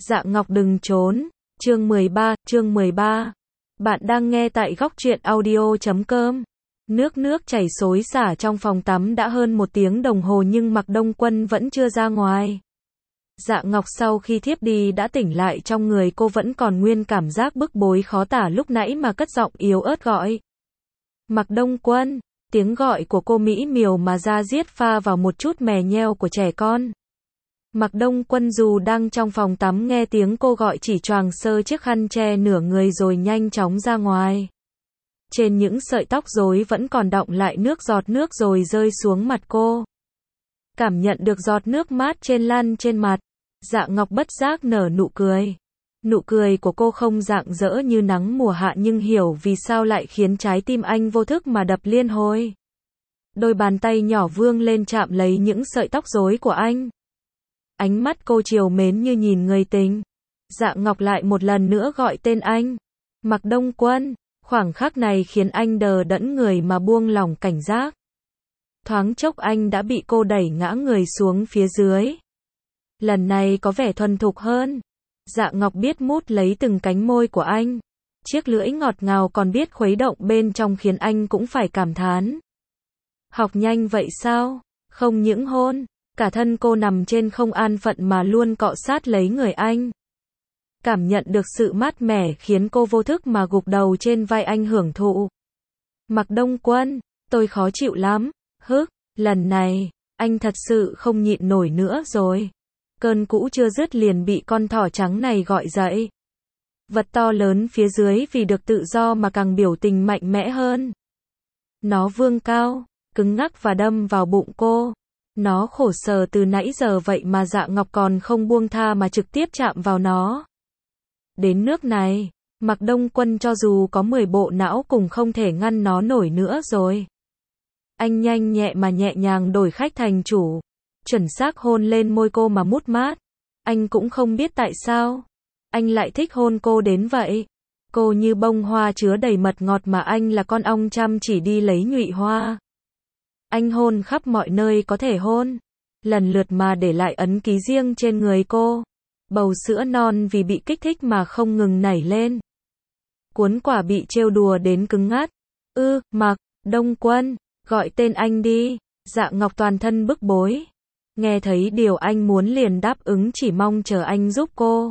Dạ Ngọc đừng trốn. Chương 13. Bạn đang nghe tại góc truyện audio.com. Nước chảy xối xả trong phòng tắm đã hơn 1 tiếng đồng hồ nhưng Mạc Đông Quân vẫn chưa ra ngoài. Dạ Ngọc sau khi thiếp đi đã tỉnh lại, trong người cô vẫn còn nguyên cảm giác bức bối khó tả lúc nãy mà cất giọng yếu ớt gọi. Mạc Đông Quân, tiếng gọi của cô mỹ miều mà da diết pha vào một chút mè nheo của trẻ con. Mạc Đông Quân dù đang trong phòng tắm nghe tiếng cô gọi chỉ choàng sơ chiếc khăn che nửa người rồi nhanh chóng ra ngoài. Trên những sợi tóc rối vẫn còn đọng lại giọt nước rồi rơi xuống mặt cô. Cảm nhận được giọt nước mát lan trên mặt, Dạ Ngọc bất giác nở nụ cười. Nụ cười của cô không rạng rỡ như nắng mùa hạ nhưng hiểu vì sao lại khiến trái tim anh vô thức mà đập liên hồi. Đôi bàn tay nhỏ vươn lên chạm lấy những sợi tóc rối của anh. Ánh mắt cô trìu mến như nhìn người tình. Dạ Ngọc lại một lần nữa gọi tên anh. Mạc Đông Quân. Khoảng khắc này khiến anh đờ đẫn người mà buông lỏng cảnh giác. Thoáng chốc anh đã bị cô đẩy ngã người xuống phía dưới. Lần này có vẻ thuần thục hơn. Dạ Ngọc biết mút lấy từng cánh môi của anh. Chiếc lưỡi ngọt ngào còn biết khuấy động bên trong khiến anh cũng phải cảm thán. Học nhanh vậy sao? Không những hôn, cả thân cô nằm trên không an phận mà luôn cọ sát lấy người anh. Cảm nhận được sự mát mẻ khiến cô vô thức mà gục đầu trên vai anh hưởng thụ. Mạc Đông Quân, tôi khó chịu lắm. Lần này, anh thật sự không nhịn nổi nữa rồi. Cơn cũ chưa dứt liền bị con thỏ trắng này gọi dậy. Vật to lớn phía dưới vì được tự do mà càng biểu tình mạnh mẽ hơn. Nó vươn cao, cứng ngắc và đâm vào bụng cô. Nó khổ sở từ nãy giờ vậy mà Dạ Ngọc còn không buông tha mà trực tiếp chạm vào nó. Đến nước này, Mạc Đông Quân cho dù có 10 bộ não cũng không thể ngăn nó nổi nữa rồi. Anh nhanh nhẹ mà nhẹ nhàng đổi khách thành chủ, chuẩn xác hôn lên môi cô mà mút mát. Anh cũng không biết tại sao anh lại thích hôn cô đến vậy. Cô như bông hoa chứa đầy mật ngọt mà anh là con ong chăm chỉ đi lấy nhụy hoa. Anh hôn khắp mọi nơi có thể hôn, lần lượt mà để lại ấn ký riêng trên người cô. Bầu sữa non vì bị kích thích mà không ngừng nảy lên. Cuốn quả bị trêu đùa đến cứng ngắt. Mạc Đông Quân, gọi tên anh đi. Dạ Ngọc toàn thân bức bối. Nghe thấy điều anh muốn liền đáp ứng, chỉ mong chờ anh giúp cô.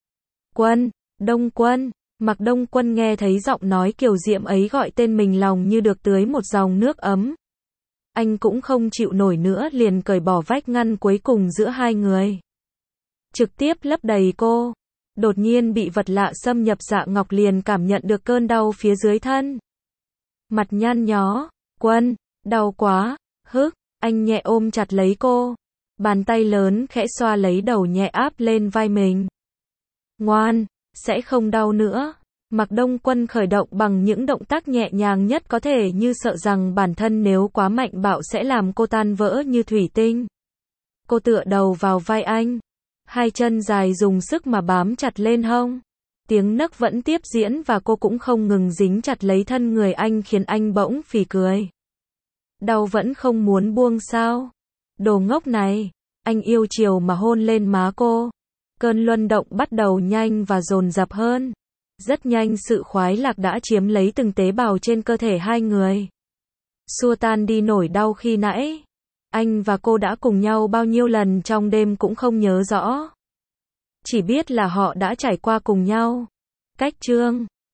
Đông Quân. Mạc Đông Quân nghe thấy giọng nói kiều diễm ấy gọi tên mình, lòng như được tưới một dòng nước ấm. Anh cũng không chịu nổi nữa liền cởi bỏ vách ngăn cuối cùng giữa hai người. Trực tiếp lấp đầy cô. Đột nhiên bị vật lạ xâm nhập, Dạ Ngọc liền cảm nhận được cơn đau phía dưới thân. Mặt nhăn nhó. Quân, đau quá. Anh nhẹ ôm chặt lấy cô. Bàn tay lớn khẽ xoa lấy đầu nhẹ áp lên vai mình. Ngoan, sẽ không đau nữa. Mạc Đông Quân khởi động bằng những động tác nhẹ nhàng nhất có thể, như sợ rằng bản thân nếu quá mạnh bạo sẽ làm cô tan vỡ như thủy tinh. Cô tựa đầu vào vai anh. Hai chân dài dùng sức mà bám chặt lên hông. Tiếng nấc vẫn tiếp diễn và cô cũng không ngừng dính chặt lấy thân người anh khiến anh bỗng phì cười. Đau vẫn không muốn buông sao? Đồ ngốc này. Anh yêu chiều mà hôn lên má cô. Cơn luân động bắt đầu nhanh và dồn dập hơn. Rất nhanh sự khoái lạc đã chiếm lấy từng tế bào trên cơ thể hai người. Xua tan đi nỗi đau khi nãy. Anh và cô đã cùng nhau bao nhiêu lần trong đêm cũng không nhớ rõ. Chỉ biết là họ đã trải qua cùng nhau. Cách chương